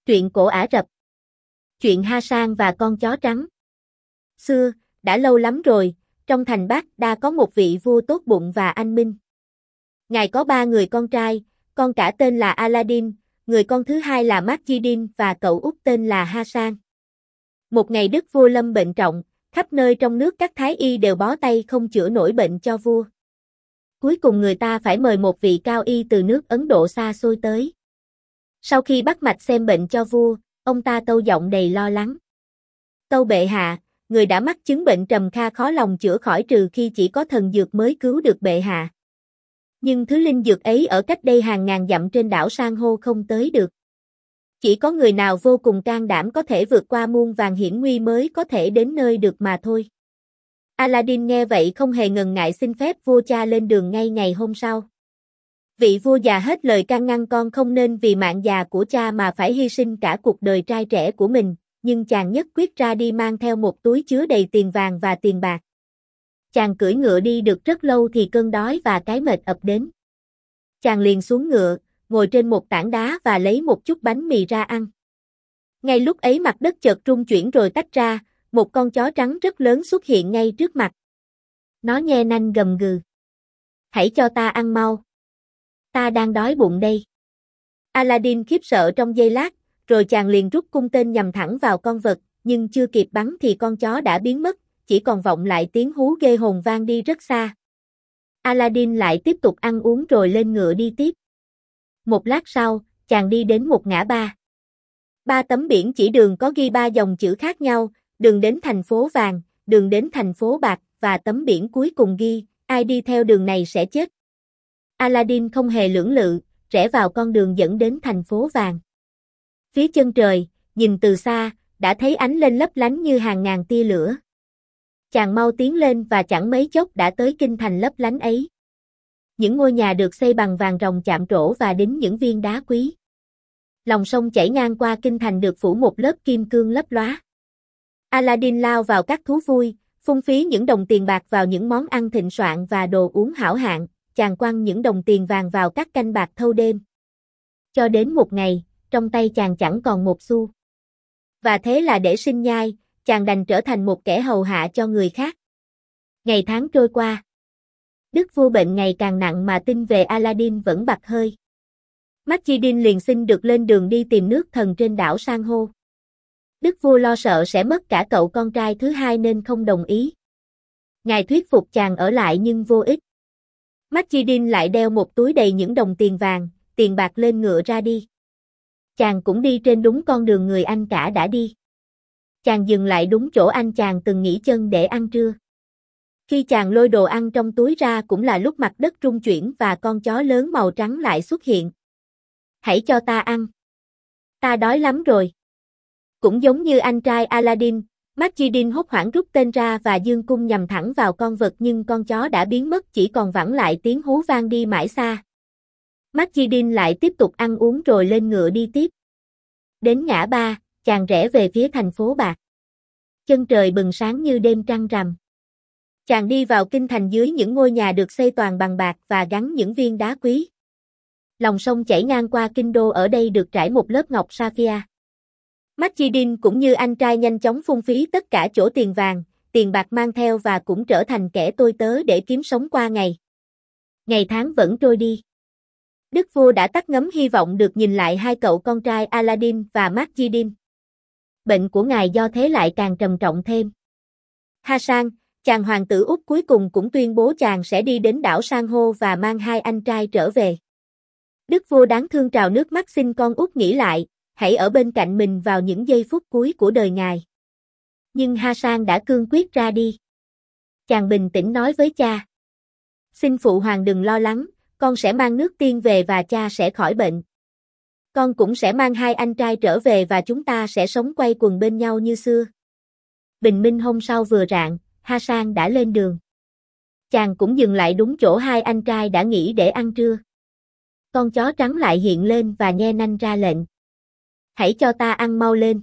Truyện cổ Ả Rập. Chuyện Hasan và con chó trắng. Xưa, đã lâu lắm rồi, trong thành Baghdad có một vị vua tốt bụng và anh minh. Ngài có 3 người con trai, con cả tên là Aladdin, người con thứ hai là Makjidin và cậu út tên là Hasan. Một ngày đức vua lâm bệnh trọng, khắp nơi trong nước các thái y đều bó tay không chữa nổi bệnh cho vua. Cuối cùng người ta phải mời một vị cao y từ nước Ấn Độ xa xôi tới. Sau khi bắt mạch xem bệnh cho vua, ông ta tâu giọng đầy lo lắng. Tâu bệ hạ, người đã mắc chứng bệnh trầm kha khó lòng chữa khỏi trừ khi chỉ có thần dược mới cứu được bệ hạ. Nhưng thứ linh dược ấy ở cách đây hàng ngàn dặm trên đảo san hô không tới được. Chỉ có người nào vô cùng can đảm có thể vượt qua muôn vàn hiểm nguy mới có thể đến nơi được mà thôi. Aladdin nghe vậy không hề ngần ngại xin phép vua cha lên đường ngay ngày hôm sau. Vị vua già hết lời can ngăn con không nên vì mạng già của cha mà phải hy sinh cả cuộc đời trai trẻ của mình, nhưng chàng nhất quyết ra đi mang theo một túi chứa đầy tiền vàng và tiền bạc. Chàng cưỡi ngựa đi được rất lâu thì cơn đói và cái mệt ập đến. Chàng liền xuống ngựa, ngồi trên một tảng đá và lấy một chút bánh mì ra ăn. Ngay lúc ấy mặt đất chợt rung chuyển rồi tách ra, một con chó trắng rất lớn xuất hiện ngay trước mặt. Nó nhe nanh gầm gừ. Hãy cho ta ăn mau. Ta đang đói bụng đây. Aladdin khiếp sợ trong giây lát, rồi chàng liền rút cung tên nhằm thẳng vào con vật, nhưng chưa kịp bắn thì con chó đã biến mất, chỉ còn vọng lại tiếng hú ghê hồn vang đi rất xa. Aladdin lại tiếp tục ăn uống rồi lên ngựa đi tiếp. Một lát sau, chàng đi đến một ngã ba. 3 tấm biển chỉ đường có ghi 3 dòng chữ khác nhau, đường đến thành phố vàng, đường đến thành phố bạc, và tấm biển cuối cùng ghi, ai đi theo đường này sẽ chết. Aladdin không hề lưỡng lự, rẽ vào con đường dẫn đến thành phố vàng. Phía chân trời, nhìn từ xa, đã thấy ánh lên lấp lánh như hàng ngàn tia lửa. Chàng mau tiến lên và chẳng mấy chốc đã tới kinh thành lấp lánh ấy. Những ngôi nhà được xây bằng vàng ròng chạm trổ và đính những viên đá quý. Lòng sông chảy ngang qua kinh thành được phủ một lớp kim cương lấp lóa. Aladdin lao vào các thú vui, phung phí những đồng tiền bạc vào những món ăn thịnh soạn và đồ uống hảo hạng. Chàng quăng những đồng tiền vàng vào các canh bạc thâu đêm. Cho đến một ngày, trong tay chàng chẳng còn một xu. Và thế là để sinh nhai, chàng đành trở thành một kẻ hầu hạ cho người khác. Ngày tháng trôi qua. Đức vua bệnh ngày càng nặng mà tin về Aladdin vẫn bặt hơi. Makjidin liền xin được lên đường đi tìm nước thần trên đảo san hô. Đức vua lo sợ sẽ mất cả cậu con trai thứ hai nên không đồng ý. Ngài thuyết phục chàng ở lại nhưng vô ích. Makjidin lại đeo một túi đầy những đồng tiền vàng, tiền bạc lên ngựa ra đi. Chàng cũng đi trên đúng con đường người anh cả đã đi. Chàng dừng lại đúng chỗ anh chàng từng nghỉ chân để ăn trưa. Khi chàng lôi đồ ăn trong túi ra cũng là lúc mặt đất rung chuyển và con chó lớn màu trắng lại xuất hiện. Hãy cho ta ăn. Ta đói lắm rồi. Cũng giống như anh trai Aladdin, Makjidin hốt hoảng rút tên ra và giương cung nhằm thẳng vào con vật nhưng con chó đã biến mất chỉ còn vẳng lại tiếng hú vang đi mãi xa. Makjidin lại tiếp tục ăn uống rồi lên ngựa đi tiếp. Đến ngã ba, chàng rẽ về phía thành phố bạc. Chân trời bừng sáng như đêm trăng rằm. Chàng đi vào kinh thành dưới những ngôi nhà được xây toàn bằng bạc và gắn những viên đá quý. Lòng sông chảy ngang qua kinh đô ở đây được trải một lớp ngọc sapphire. Makjidin cũng như anh trai nhanh chóng phung phí tất cả chỗ tiền vàng, tiền bạc mang theo và cũng trở thành kẻ tôi tớ để kiếm sống qua ngày. Ngày tháng vẫn trôi đi. Đức vua đã tắt ngấm hy vọng được nhìn lại hai cậu con trai Aladdin và Makjidin. Bệnh của ngài do thế lại càng trầm trọng thêm. Hasan, chàng hoàng tử út cuối cùng cũng tuyên bố chàng sẽ đi đến đảo san hô và mang 2 anh trai trở về. Đức vua đáng thương trào nước mắt xin con út nghĩ lại, hãy ở bên cạnh mình vào những giây phút cuối của đời ngài. Nhưng Hasan đã cương quyết ra đi. Chàng bình tĩnh nói với cha. Xin phụ hoàng đừng lo lắng, con sẽ mang nước tiên về và cha sẽ khỏi bệnh. Con cũng sẽ mang 2 anh trai trở về và chúng ta sẽ sống quây quần bên nhau như xưa. Bình minh hôm sau vừa rạng, Hasan đã lên đường. Chàng cũng dừng lại đúng chỗ 2 anh trai đã nghỉ để ăn trưa. Con chó trắng lại hiện lên và nhe nanh ra lệnh. Hãy cho ta ăn mau lên.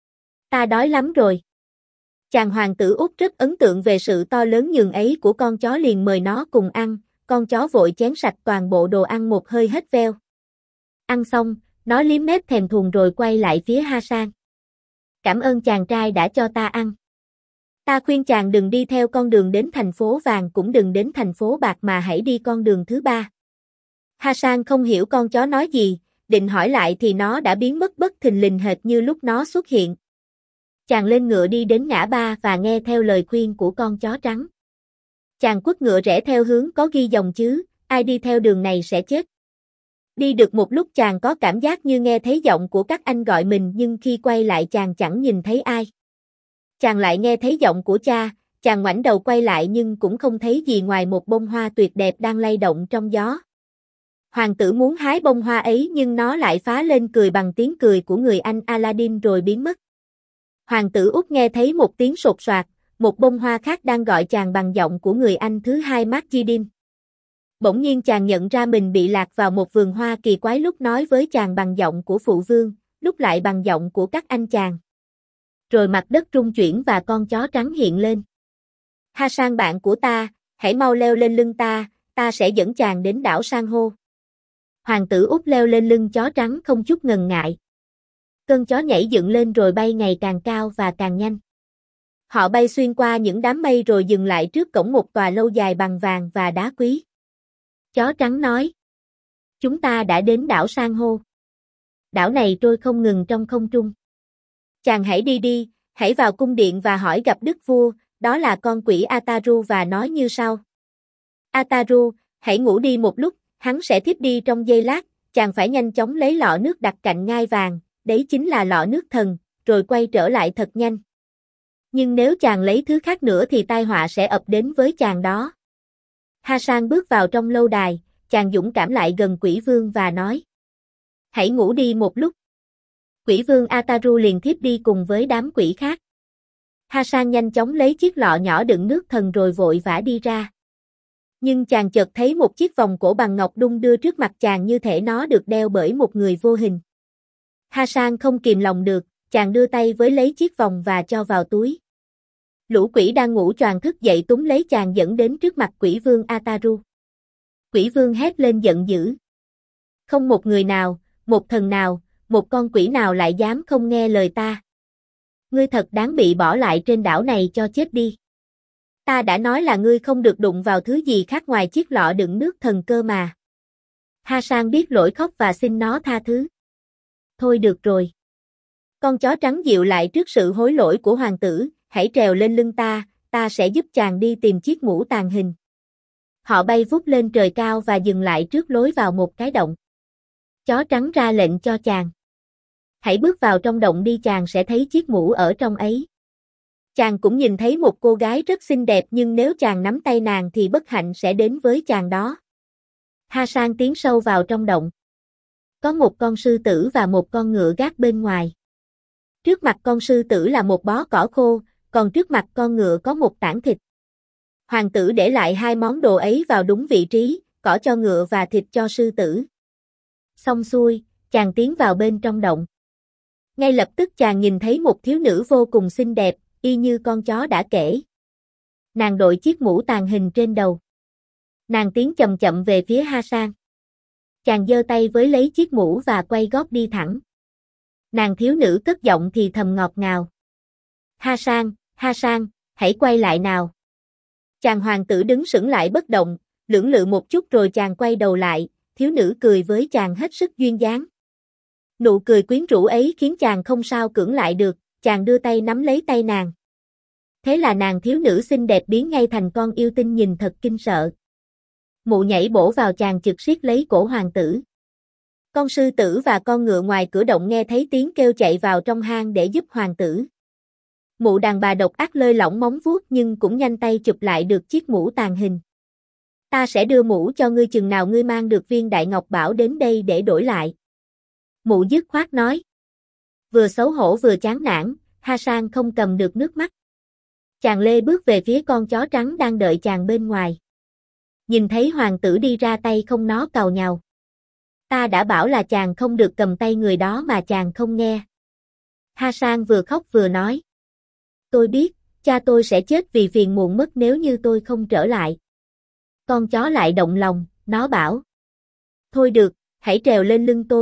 Ta đói lắm rồi. Chàng hoàng tử út rất ấn tượng về sự to lớn nhường ấy của con chó liền mời nó cùng ăn, con chó vội chén sạch toàn bộ đồ ăn một hơi hết veo. Ăn xong, Nó liếm mép thèm thuồng rồi quay lại phía Hasan. Cảm ơn chàng trai đã cho ta ăn. Ta khuyên chàng đừng đi theo con đường đến thành phố vàng cũng đừng đến thành phố bạc mà hãy đi con đường thứ ba. Hasan không hiểu con chó nói gì, định hỏi lại thì nó đã biến mất bất thình lình hệt như lúc nó xuất hiện. Chàng lên ngựa đi đến ngã ba và nghe theo lời khuyên của con chó trắng. Chàng quất ngựa rẽ theo hướng có ghi dòng chứ, ai đi theo đường này sẽ chết. Đi được một lúc chàng có cảm giác như nghe thấy giọng của các anh gọi mình nhưng khi quay lại chàng chẳng nhìn thấy ai. Chàng lại nghe thấy giọng của cha, chàng ngoảnh đầu quay lại nhưng cũng không thấy gì ngoài một bông hoa tuyệt đẹp đang lay động trong gió. Hoàng tử muốn hái bông hoa ấy nhưng nó lại phá lên cười bằng tiếng cười của người anh Aladdin rồi biến mất. Hoàng tử Úc nghe thấy một tiếng sột soạt, một bông hoa khác đang gọi chàng bằng giọng của người anh thứ hai Majidin. Bỗng nhiên chàng nhận ra mình bị lạc vào một vườn hoa kỳ quái, lúc nói với chàng bằng giọng của phụ vương, lúc lại bằng giọng của các anh chàng. Rồi mặt đất rung chuyển và con chó trắng hiện lên. Hasan bạn của ta, hãy mau leo lên lưng ta sẽ dẫn chàng đến đảo san hô. Hoàng tử Úc leo lên lưng chó trắng không chút ngần ngại. Cơn chó nhảy dựng lên rồi bay ngày càng cao và càng nhanh. Họ bay xuyên qua những đám mây rồi dừng lại trước cổng một tòa lâu dài bằng vàng và đá quý. Chó trắng nói: chúng ta đã đến đảo san hô. Đảo này trôi không ngừng trong không trung. Chàng hãy đi, hãy vào cung điện và hỏi gặp đức vua, đó là con quỷ Ataru và nói như sau. Ataru, hãy ngủ đi một lúc, hắn sẽ thiếp đi trong giây lát, chàng phải nhanh chóng lấy lọ nước đặt cạnh ngai vàng, đấy chính là lọ nước thần, rồi quay trở lại thật nhanh. Nhưng nếu chàng lấy thứ khác nữa thì tai họa sẽ ập đến với chàng đó. Hasan bước vào trong lâu đài, chàng dũng cảm lại gần quỷ vương và nói: hãy ngủ đi một lúc. Quỷ vương Ataru liền thiếp đi cùng với đám quỷ khác. Hasan nhanh chóng lấy chiếc lọ nhỏ đựng nước thần rồi vội vã đi ra. Nhưng chàng chợt thấy một chiếc vòng cổ bằng ngọc đung đưa trước mặt chàng như thể nó được đeo bởi một người vô hình. Hasan không kìm lòng được, chàng đưa tay với lấy chiếc vòng và cho vào túi. Lũ quỷ đang ngủ choàng thức dậy túm lấy chàng dẫn đến trước mặt quỷ vương Ataru. Quỷ vương hét lên giận dữ. Không một người nào, một thần nào, một con quỷ nào lại dám không nghe lời ta. Ngươi thật đáng bị bỏ lại trên đảo này cho chết đi. Ta đã nói là ngươi không được đụng vào thứ gì khác ngoài chiếc lọ đựng nước thần cơ mà. Hasan biết lỗi khóc và xin nó tha thứ. Thôi được rồi. Con chó trắng dịu lại trước sự hối lỗi của hoàng tử, hãy trèo lên lưng ta sẽ giúp chàng đi tìm chiếc mũ tàng hình. Họ bay vút lên trời cao và dừng lại trước lối vào một cái động. Chó trắng ra lệnh cho chàng. Hãy bước vào trong động đi, chàng sẽ thấy chiếc mũ ở trong ấy. Chàng cũng nhìn thấy một cô gái rất xinh đẹp nhưng nếu chàng nắm tay nàng thì bất hạnh sẽ đến với chàng đó. Hasan tiến sâu vào trong động. Có một con sư tử và một con ngựa gác bên ngoài. Trước mặt con sư tử là một bó cỏ khô, còn trước mặt con ngựa có một tảng thịt. Hoàng tử để lại hai món đồ ấy vào đúng vị trí, cỏ cho ngựa và thịt cho sư tử. Xong xuôi, chàng tiến vào bên trong động. Ngay lập tức chàng nhìn thấy một thiếu nữ vô cùng xinh đẹp, y như con chó đã kể. Nàng đội chiếc mũ tàng hình trên đầu. Nàng tiến chậm chậm về phía Hasan. Chàng giơ tay với lấy chiếc mũ và quay gót đi thẳng. Nàng thiếu nữ cất giọng thì thầm ngọt ngào. Hasan, hãy quay lại nào. Chàng hoàng tử đứng sững lại bất động, lưỡng lự một chút rồi chàng quay đầu lại, thiếu nữ cười với chàng hết sức duyên dáng. Nụ cười quyến rũ ấy khiến chàng không sao cưỡng lại được, chàng đưa tay nắm lấy tay nàng. Thế là nàng thiếu nữ xinh đẹp biến ngay thành con yêu tinh nhìn thật kinh sợ. Mụ nhảy bổ vào chàng chực siết lấy cổ hoàng tử. Con sư tử và con ngựa ngoài cửa động nghe thấy tiếng kêu chạy vào trong hang để giúp hoàng tử. Mụ đàn bà độc ác lơi lỏng móng vuốt nhưng cũng nhanh tay chụp lại được chiếc mũ tàng hình. Ta sẽ đưa mũ cho ngươi chừng nào ngươi mang được viên đại ngọc bảo đến đây để đổi lại. Mụ dứt khoát nói. Vừa xấu hổ vừa chán nản, Hasan không cầm được nước mắt. Chàng lê bước về phía con chó trắng đang đợi chàng bên ngoài. Nhìn thấy hoàng tử đi ra tay không nó càu nhàu. Ta đã bảo là chàng không được cầm tay người đó mà chàng không nghe. Hasan vừa khóc vừa nói. Tôi biết, cha tôi sẽ chết vì phiền muộn mất nếu như tôi không trở lại. Con chó lại động lòng, nó bảo. Thôi được, hãy trèo lên lưng tôi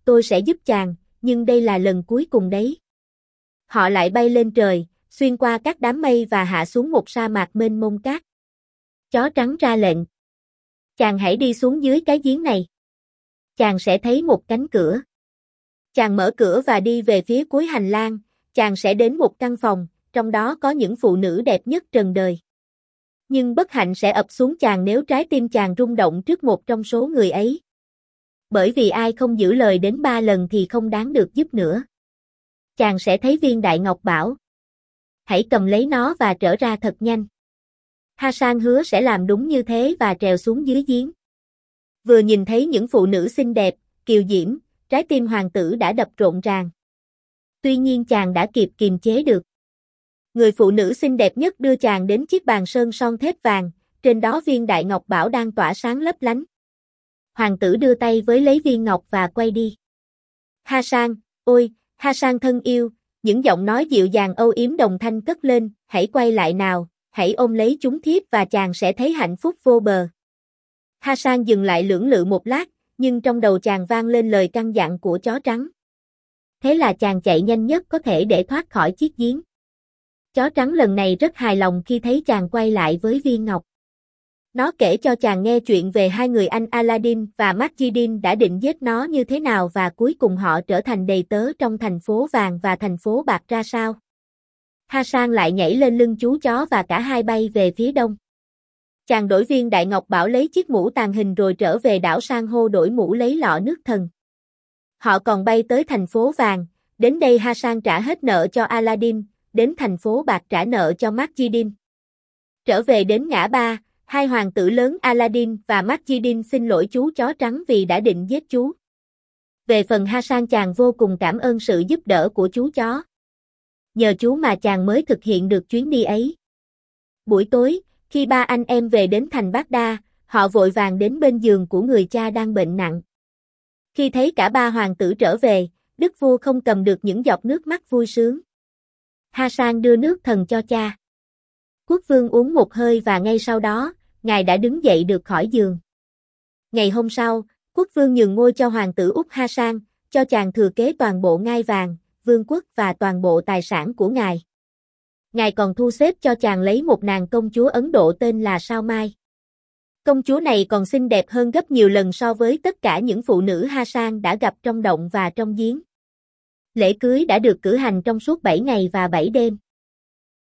tôi sẽ giúp chàng, nhưng đây là lần cuối cùng đấy. Họ lại bay lên trời, xuyên qua các đám mây và hạ xuống một sa mạc mênh mông cát. Chó trắng ra lệnh. Chàng hãy đi xuống dưới cái giếng này. Chàng sẽ thấy một cánh cửa. Chàng mở cửa và đi về phía cuối hành lang, chàng sẽ đến một căn phòng, trong đó có những phụ nữ đẹp nhất trần đời. Nhưng bất hạnh sẽ ập xuống chàng nếu trái tim chàng rung động trước một trong số người ấy. Bởi vì ai không giữ lời đến 3 lần thì không đáng được giúp nữa. Chàng sẽ thấy viên đại ngọc bảo. Hãy cầm lấy nó và trở ra thật nhanh. Hasan hứa sẽ làm đúng như thế và trèo xuống dưới giếng. Vừa nhìn thấy những phụ nữ xinh đẹp, kiều diễm, trái tim hoàng tử đã đập rộn ràng. Tuy nhiên chàng đã kịp kiềm chế được. Người phụ nữ xinh đẹp nhất đưa chàng đến chiếc bàn sơn son thép vàng, trên đó viên đại ngọc bảo đang tỏa sáng lấp lánh. Hoàng tử đưa tay với lấy viên ngọc và quay đi. Hasan, ôi, Hasan thân yêu, những giọng nói dịu dàng âu yếm đồng thanh cất lên, hãy quay lại nào, hãy ôm lấy chúng thiếp và chàng sẽ thấy hạnh phúc vô bờ. Hasan dừng lại lưỡng lự một lát, nhưng trong đầu chàng vang lên lời căn dặn của chó trắng. Thế là chàng chạy nhanh nhất có thể để thoát khỏi chiếc giếng. Chó trắng lần này rất hài lòng khi thấy chàng quay lại với viên ngọc. Nó kể cho chàng nghe chuyện về hai người anh Aladdin và Makjidin đã định giết nó như thế nào và cuối cùng họ trở thành đầy tớ trong thành phố vàng và thành phố bạc ra sao. Hasan lại nhảy lên lưng chú chó và cả hai bay về phía đông. Chàng đổi viên đại ngọc bảo lấy chiếc mũ tàng hình rồi trở về đảo san hô đổi mũ lấy lọ nước thần. Họ còn bay tới thành phố vàng, đến đây Hasan trả hết nợ cho Aladdin, đến thành phố bạc trả nợ cho Makjidin. Trở về đến ngã ba, hai hoàng tử lớn Aladdin và Makjidin xin lỗi chú chó trắng vì đã định giết chú. Về phần Hasan chàng vô cùng cảm ơn sự giúp đỡ của chú chó. Nhờ chú mà chàng mới thực hiện được chuyến đi ấy. Buổi tối, khi ba anh em về đến thành Baghdad, họ vội vàng đến bên giường của người cha đang bệnh nặng. Khi thấy cả ba hoàng tử trở về, đức vua không cầm được những giọt nước mắt vui sướng. Hasan đưa nước thần cho cha. Quốc vương uống một hơi và ngay sau đó, ngài đã đứng dậy được khỏi giường. Ngày hôm sau, quốc vương nhường ngôi cho hoàng tử út Hasan, cho chàng thừa kế toàn bộ ngai vàng, vương quốc và toàn bộ tài sản của ngài. Ngài còn thu xếp cho chàng lấy một nàng công chúa Ấn Độ tên là Sao Mai. Công chúa này còn xinh đẹp hơn gấp nhiều lần so với tất cả những phụ nữ Hasan đã gặp trong động và trong giếng. Lễ cưới đã được cử hành trong suốt 7 ngày và 7 đêm.